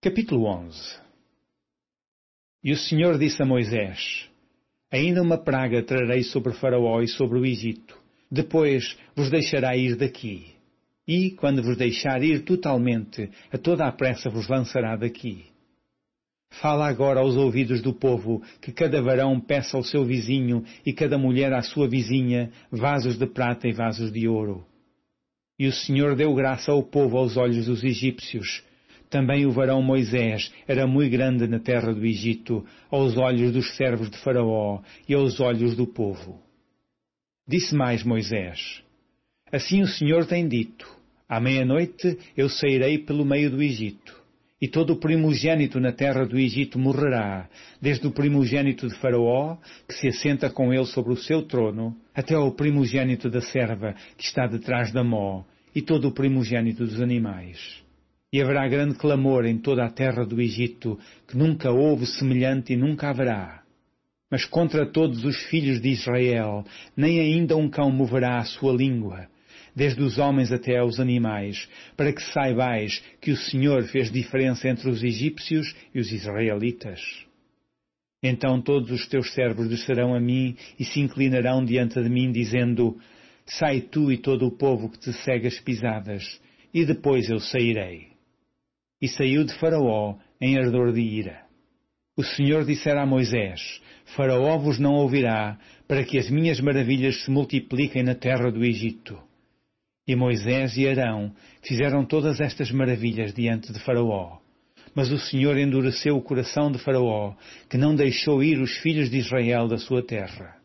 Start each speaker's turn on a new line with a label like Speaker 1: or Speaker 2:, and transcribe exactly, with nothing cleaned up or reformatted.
Speaker 1: Capítulo onze. E o Senhor disse a Moisés: Ainda uma praga trarei sobre Faraó e sobre o Egito. Depois vos deixará ir daqui. E, quando vos deixar ir totalmente, a toda a pressa vos lançará daqui. Fala agora aos ouvidos do povo que cada varão peça ao seu vizinho e cada mulher à sua vizinha vasos de prata e vasos de ouro. E o Senhor deu graça ao povo aos olhos dos egípcios. Também o varão Moisés era muito grande na terra do Egito, aos olhos dos servos de Faraó e aos olhos do povo. Disse mais Moisés: Assim o Senhor tem dito: À meia-noite eu sairei pelo meio do Egito, e todo o primogênito na terra do Egito morrerá, desde o primogênito de Faraó, que se assenta com ele sobre o seu trono, até ao primogênito da serva que está detrás da mó, e todo o primogênito dos animais. E haverá grande clamor em toda a terra do Egito, que nunca houve semelhante e nunca haverá. Mas contra todos os filhos de Israel, nem ainda um cão moverá a sua língua, desde os homens até aos animais, para que saibais que o Senhor fez diferença entre os egípcios e os israelitas. Então todos os teus servos descerão a mim e se inclinarão diante de mim, dizendo: Sai tu e todo o povo que te segue as pisadas, e depois eu sairei. E saiu de Faraó em ardor de ira. O Senhor dissera a Moisés: Faraó vos não ouvirá, para que as minhas maravilhas se multipliquem na terra do Egito. E Moisés e Arão fizeram todas estas maravilhas diante de Faraó. Mas o Senhor endureceu o coração de Faraó, que não deixou ir os filhos de Israel da sua terra.